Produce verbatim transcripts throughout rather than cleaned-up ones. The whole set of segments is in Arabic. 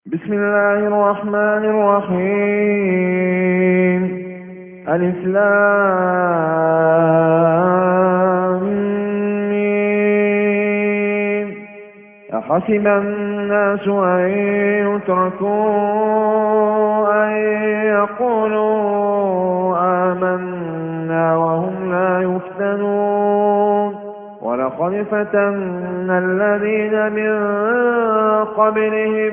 بسم الله الرحمن الرحيم. ألف لام ميم. أحسب الناس أن يتركوا أن يقولوا آمنا وهم لا يفتنون. ولقد فتنا الذين من قبلهم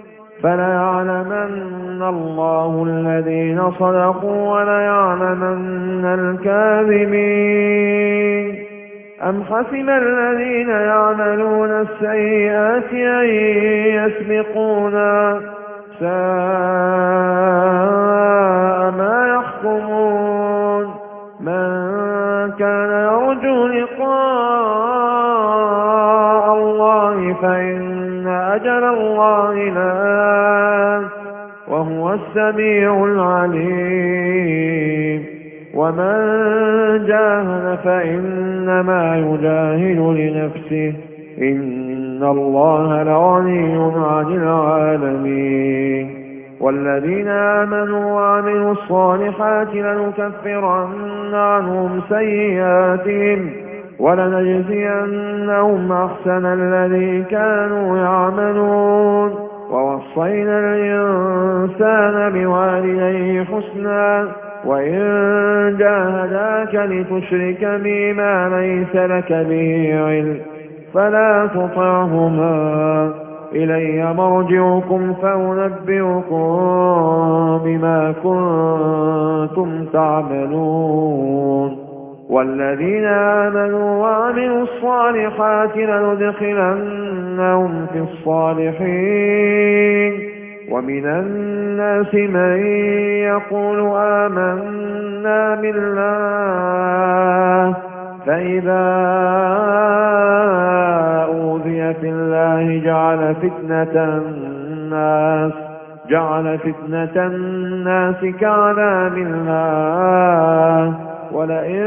فليعلمن الله الذين صدقوا وليعلمن الكاذبين. أم حسب الذين يعملون السيئات أن يسبقونا ساء ما يحكمون. من كان يرجو لقاء الله فإن أجل الله لآت وهو السميع العليم. ومن جاهد فإنما يجاهد لنفسه إن الله لغني عن العالمين. والذين آمنوا وعملوا الصالحات لنكفرن عنهم سيئاتهم ولنجزينهم أحسن الذي كانوا يعملون. ووصينا الإنسان بوالديه حسنا وإن جاهداك لتشرك بي ما ليس لك به علم فلا تطعهما إلي مرجعكم فأنبئكم بما كنتم تعملون. والذين آمنوا وعملوا الصالحات لندخلنهم في الصالحين. ومن الناس من يقول آمنا بالله فإذا أوذي في الله جعل فتنة الناس جعل فتنة الناس كعذاب الله. ولئن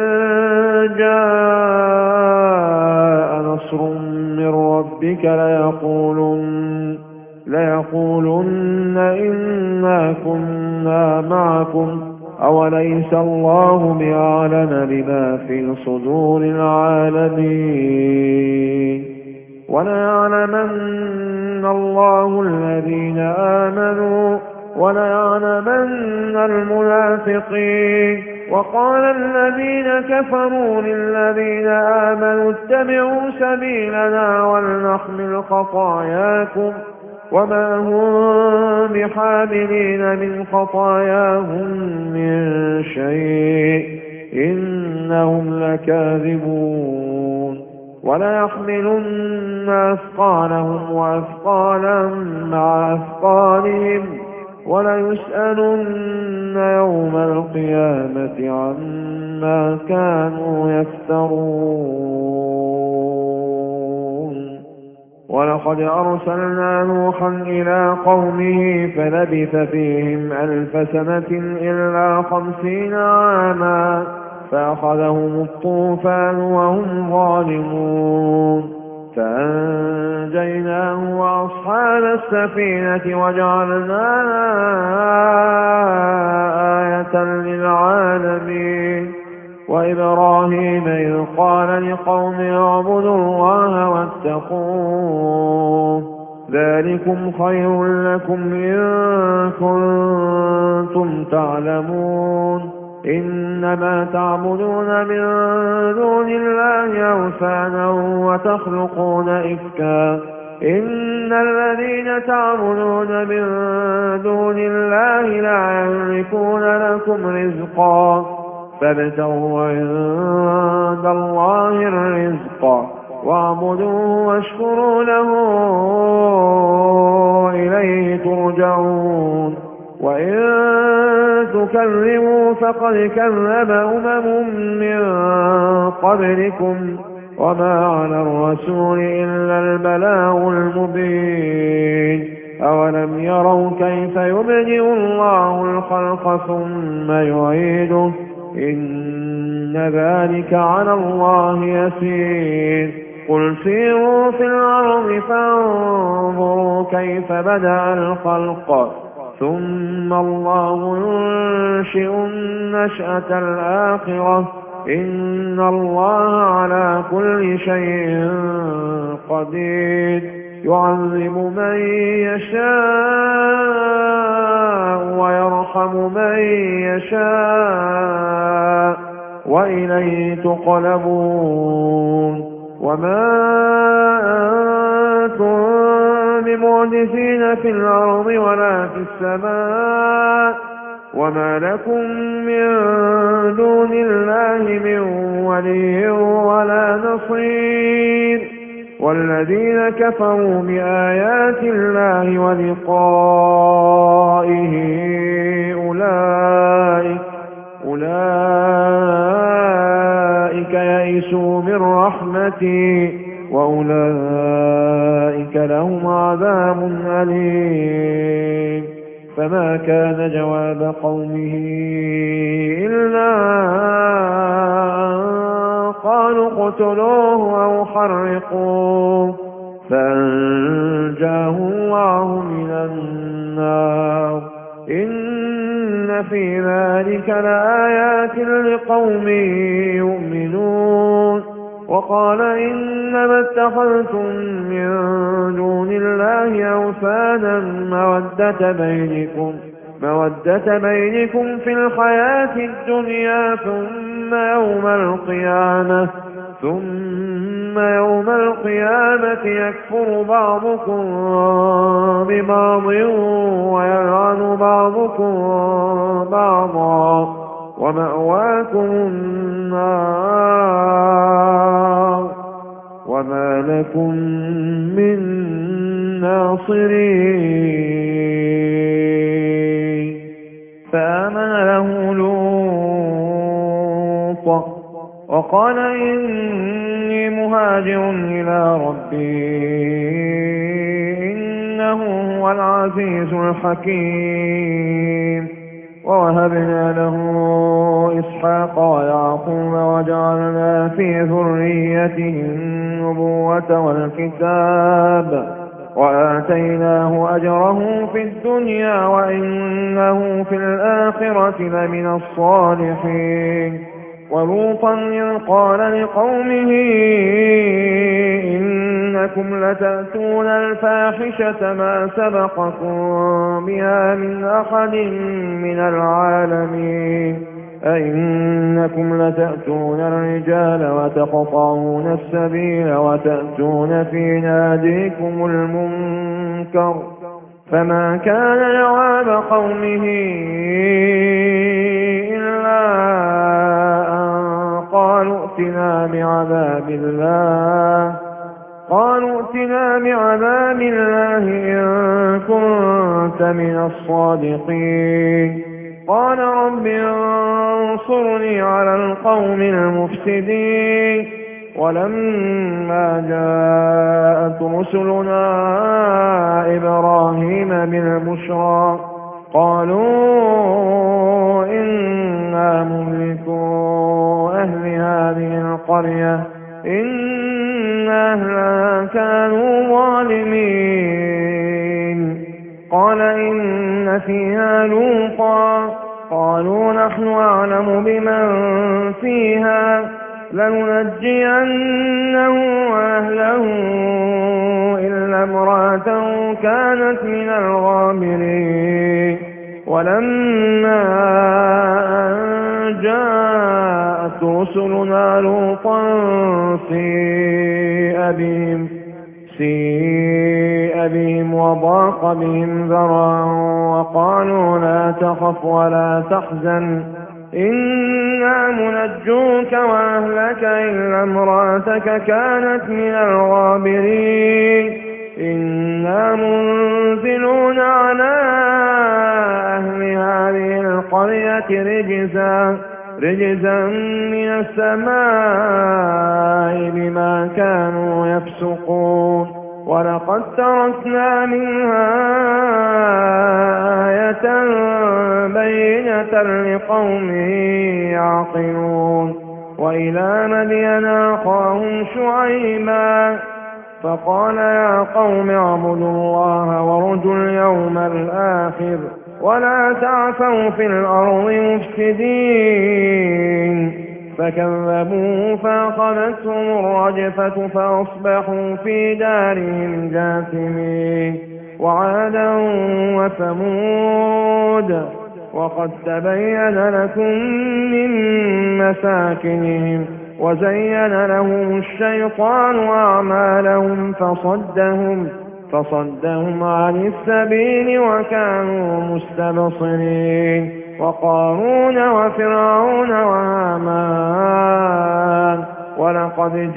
جاء نصر من ربك ليقولن ليقولن إنا كنا معكم أوليس الله بأعلم بما في صدور العالمين. وليعلمن الله الذين آمنوا وليعلمن المنافقين. وقال الذين كفروا للذين آمنوا اتبعوا سبيلنا ولنحمل خطاياكم وما هم بحاملين من خطاياهم من شيء إنهم لكاذبون. وليحملن أثقالهم وأثقالا مع أثقالهم وليسألن يوم القيامة عما كانوا يفترون. ولقد أرسلنا نوحا إلى قومه فلبث فيهم ألف سنة إلا خمسين عاما فأخذهم الطوفان وهم ظالمون. فأنجيناه وأصحاب السفينة وجعلناها آية للعالمين. وإبراهيم إذ قال لقومه اعبدوا الله واتقوه ذلكم خير لكم إن كنتم تعلمون. إنما تعبدون من دون الله أوثانا وتخلقون إفكا إن الذين تعبدون من دون الله لا يملكون لكم رزقا فابتغوا عند الله الرزق واعبدوه واشكروا له إليه ترجعون. وإن تكذبوا فقد كذب أمم من قبلكم وما على الرسول إلا البلاغ المبين. أولم يروا كيف يبدئ الله الخلق ثم يعيده إن ذلك على الله يسير. قل سيروا في الأرض فانظروا كيف بدأ الخلق ثم الله ينشئ النشأة الآخرة إن الله على كل شيء قدير يعذب من يشاء ويرحم من يشاء وإليه تقلبون وما أنتم بمعجزين في الأرض ولا في السماء وما لكم من دون الله من ولي ولا نصير والذين كفروا بآيات الله ولقائه أولئك أولئك يئسوا من رحمتي وأولئك لهم عذاب أليم فما كان جواب قومه إلا أن قالوا اقتلوه أو حرقوه فأنجاه الله من النار إن في ذلك لآيات لقوم يؤمنون وقال إنما اتخذتم من دون الله أوثانا مودة بينكم مودة بينكم في الحياة الدنيا ثم يوم القيامة ثم يوم القيامة يكفر بعضكم ببعض ويلعن بعضكم بعضا ومأواكم النار وما لكم من ناصرين فآمن له لوط وقال إني مهاجر إلى ربي إنه هو العزيز الحكيم ووهبنا له إسحاق ويعقوب وجعلنا في ذريته النبوة والكتاب وآتيناه أجره في الدنيا وإنه في الآخرة لمن الصالحين ولوطا إذ قال لقومه إنكم لتأتون الفاحشة ما سبقكم بها من أحد من العالمين أئنكم لتأتون الرجال وتقطعون السبيل وتأتون في ناديكم المنكر فما كان جواب قومه إلا أن قالوا ائتنا بعذاب الله قالوا ائتنا بعذاب الله إن كنت من الصادقين قال رب انصرني على القوم المفسدين ولما جاءت رسلنا إبراهيم بالبشرى قالوا إنا مهلكو أهل هذه القرية إن أهلها كانوا ظالمين قال إن فيها لوطا قالوا نحن أعلم بمن فيها لننجينه وأهله إلا امرأته كانت من الغابرين ولما أن جاءت رسلنا لوطا سيء بهم سيء بهم وضاق بهم ذرعا وقالوا لا تخف ولا تحزن إنا منجوك وأهلك إلا امرأتك كانت من الغابرين إنا منزلون على أهل هذه القرية رجزا رجزا من السماء بما كانوا يفسقون ولقد تركنا منها آية بينة لقوم يعقلون وإلى مدين أخاهم شعيبا فقال يا قوم اعبدوا الله وارجوا اليوم الآخر ولا تعثوا في الأرض مفسدين فكذبوه فأخذتهم الرجفة فأصبحوا في دارهم جاثمين وعادا وثمود وقد تبين لكم من مساكنهم وزين لهم الشيطان أعمالهم فصدهم فصدهم عن السبيل وكانوا مستبصرين وقارون وفرعون وهامان ولقد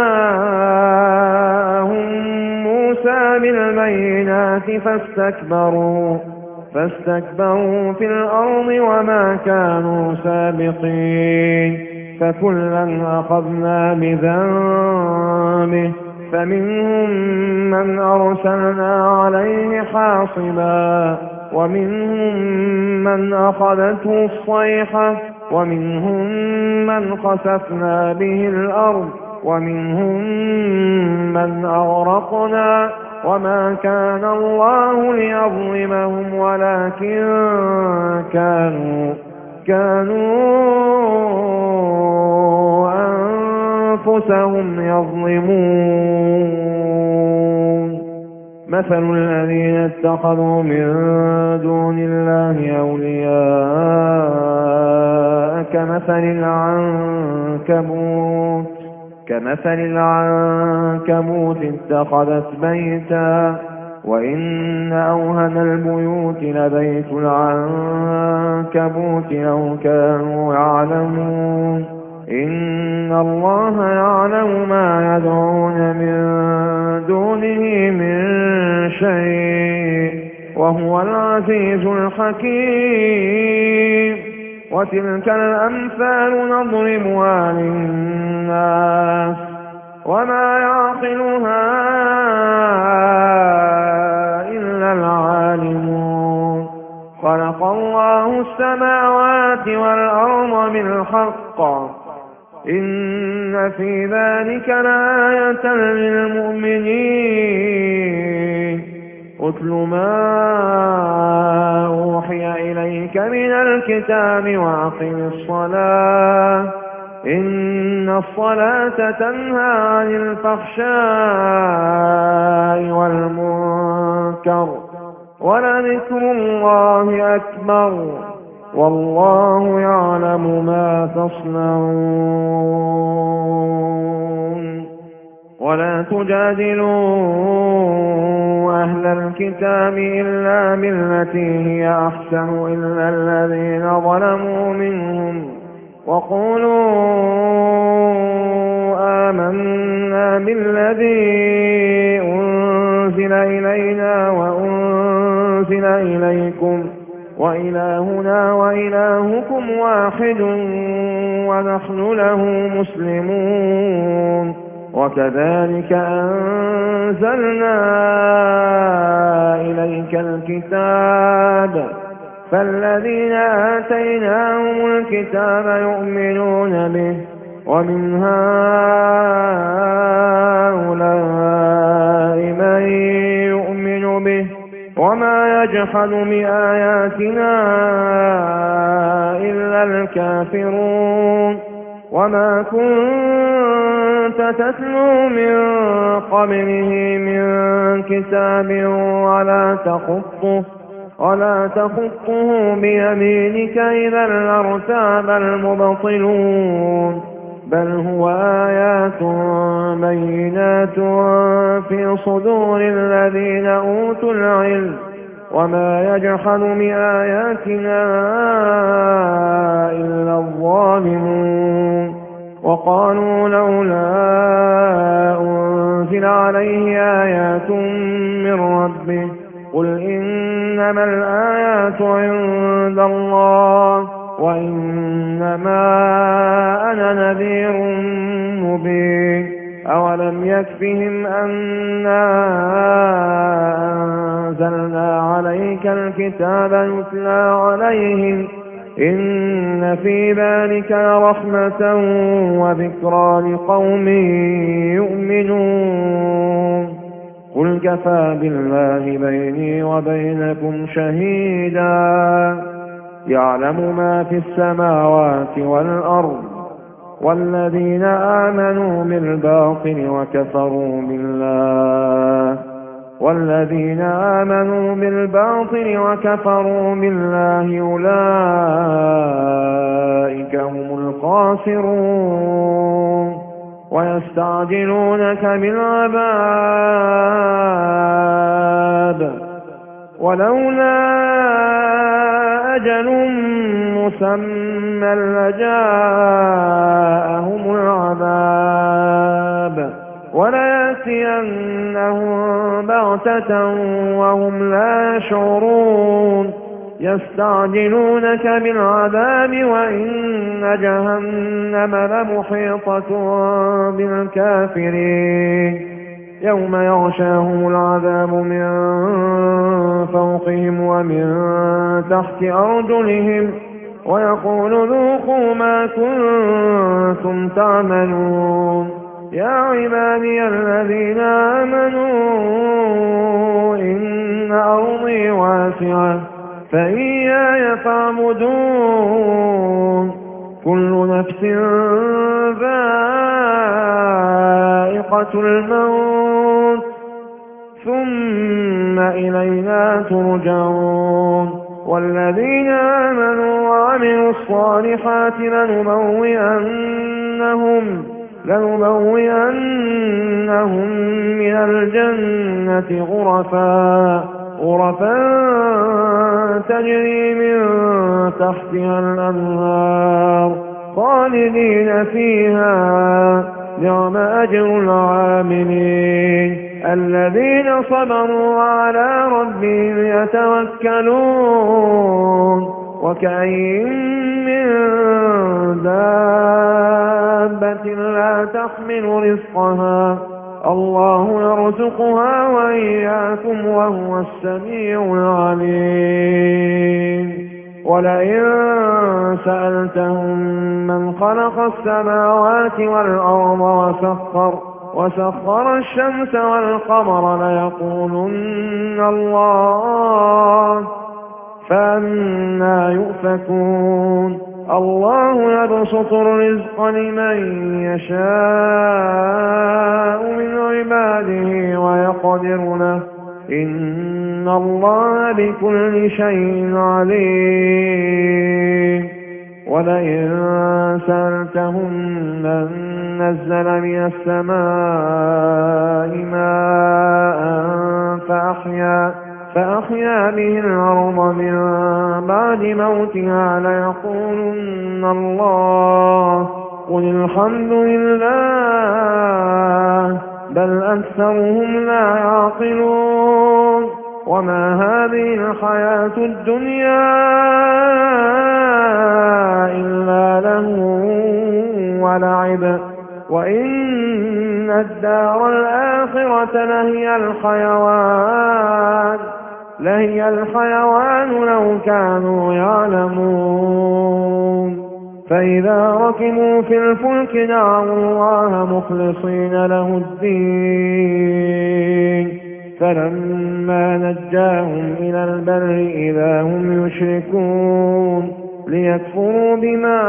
جاءهم موسى بالبينات فاستكبروا فاستكبروا في الأرض وما كانوا سابقين فكلا أخذنا بذنبه فمنهم من أرسلنا عليه حاصبا ومنهم من أخذته الصيحة ومنهم من خسفنا به الأرض ومنهم من أغرقنا وما كان الله ليظلمهم ولكن كانوا كانوا أنفسهم يظلمون مثل الذين اتخذوا من دون الله أولياء كمثل العنكبوت كمثل العنكبوت اتخذت بيتا وإن أوهن البيوت لبيت العنكبوت لو كانوا يعلمون إن الله يعلم ما يدعون من دونه من شيء وهو العزيز الحكيم وتلك الأمثال نضربها للناس وما يعقلها إلا العالمون خلق الله السماوات والأرض بالحق إن في ذلك لآية للمؤمنين اتل ما أوحي إليك من الكتاب وأقم الصلاة إن الصلاة تنهى عن الفحشاء والمنكر ولذكر الله أكبر والله يعلم ما تصنعون ولا تجادلوا أهل الكتاب إلا بالتي هي أحسن إلا الذين ظلموا منهم وقولوا آمنا بالذي أنزل إلينا وأنزل إليكم وإلهنا وإلهكم واحد ونحن له مسلمون وكذلك أنزلنا إليك الكتاب فالذين آتيناهم الكتاب يؤمنون به ومن هؤلاء من يؤمن به وما يجحد بآياتنا إلا الكافرون وما كنت تتلو من قبله من كتاب ولا تخطه ولا تخطه بيمينك إذا لارتاب المبطلون بل هو آيات بينات في صدور الذين أوتوا العلم وما يجحد بآياتنا إلا الظالمون وقالوا لولا أنزل عليه آيات من ربه قل إنما الآيات عند الله وإنما أنا نذير مبين أولم يكفهم أنا أنزلنا عليك الكتاب يتلى عليهم إن في ذلك لرحمة وذكرى لقوم يؤمنون. قل كفى بالله بيني وبينكم شهيدا يعلم ما في السماوات والأرض والذين آمنوا بالباطل وكفروا بالله والذين آمنوا بالباطل وكفروا بالله أولئك هم الخاسرون. ويستعجلونك بالعذاب ولولا أجل مسمى لجاءهم العذاب وليأتينهم بغتة وهم لا يشعرون. يستعجلونك بالعذاب وإن جهنم لمحيطة بالكافرين يوم يغشاهم العذاب من فوقهم ومن تحت أرجلهم ويقول ذوقوا ما كنتم تعملون. يا عبادي الذين آمنوا إن أرضي واسعة فإياي فاعبدون. كل نفس ذائقة الموت ثم إلينا ترجعون. والذين آمنوا وعملوا الصالحات لنبوئنهم لنبوئنهم من الجنة غرفا غرفا تجري من تحتها الأنهار خالدين فيها نعم أجر العاملين الذين صبروا وعلى ربهم يتوكلون. وكأين من دابة لا تحمل رزقها الله يرزقها وإياكم وهو السميع العليم. ولئن سألتهم من خلق السماوات والأرض وسخر وسخر الشمس والقمر ليقولن الله فأنى يؤفكون. الله يبسط الرزق لمن يشاء من عباده ويقدر له إن الله بكل شيء عليم. ولئن سألتهم من نزل من السماء ماء فأحيا فأحيا به الأرض من بعد موتها ليقولن الله قل الحمد لله بل أكثرهم لا يعقلون. وما هذه الحياة الدنيا إلا لهو ولعب وإن الدار الآخرة لهي الحيوان لهي الحيوان لو كانوا يعلمون. فإذا ركبوا في الفلك دعوا الله مخلصين له الدين فلما نجاهم إلى البر إذا هم يشركون ليكفروا بما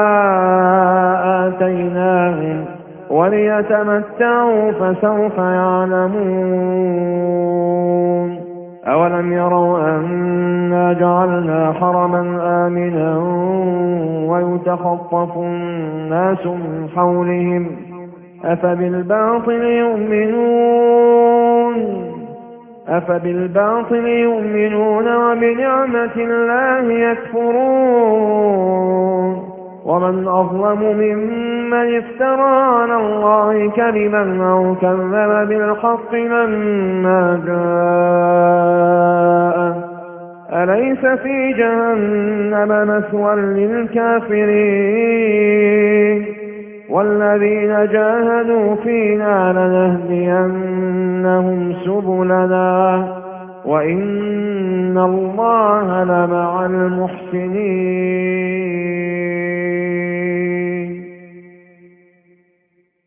آتيناهم وليتمتعوا فسوف يعلمون. أولم يروا أنا جعلنا حرما آمنا ويتخطف الناس من حولهم أفبالباطل يؤمنون أفبالباطل يؤمنون وبنعمة الله يكفرون. ومن أظلم ممن افترى على الله كذبا أو كذب بالحق لما جاءه أليس في جهنم مثوى للكافرين. والذين جاهدوا فينا لنهدينهم سبلنا وإن الله لمع المحسنين.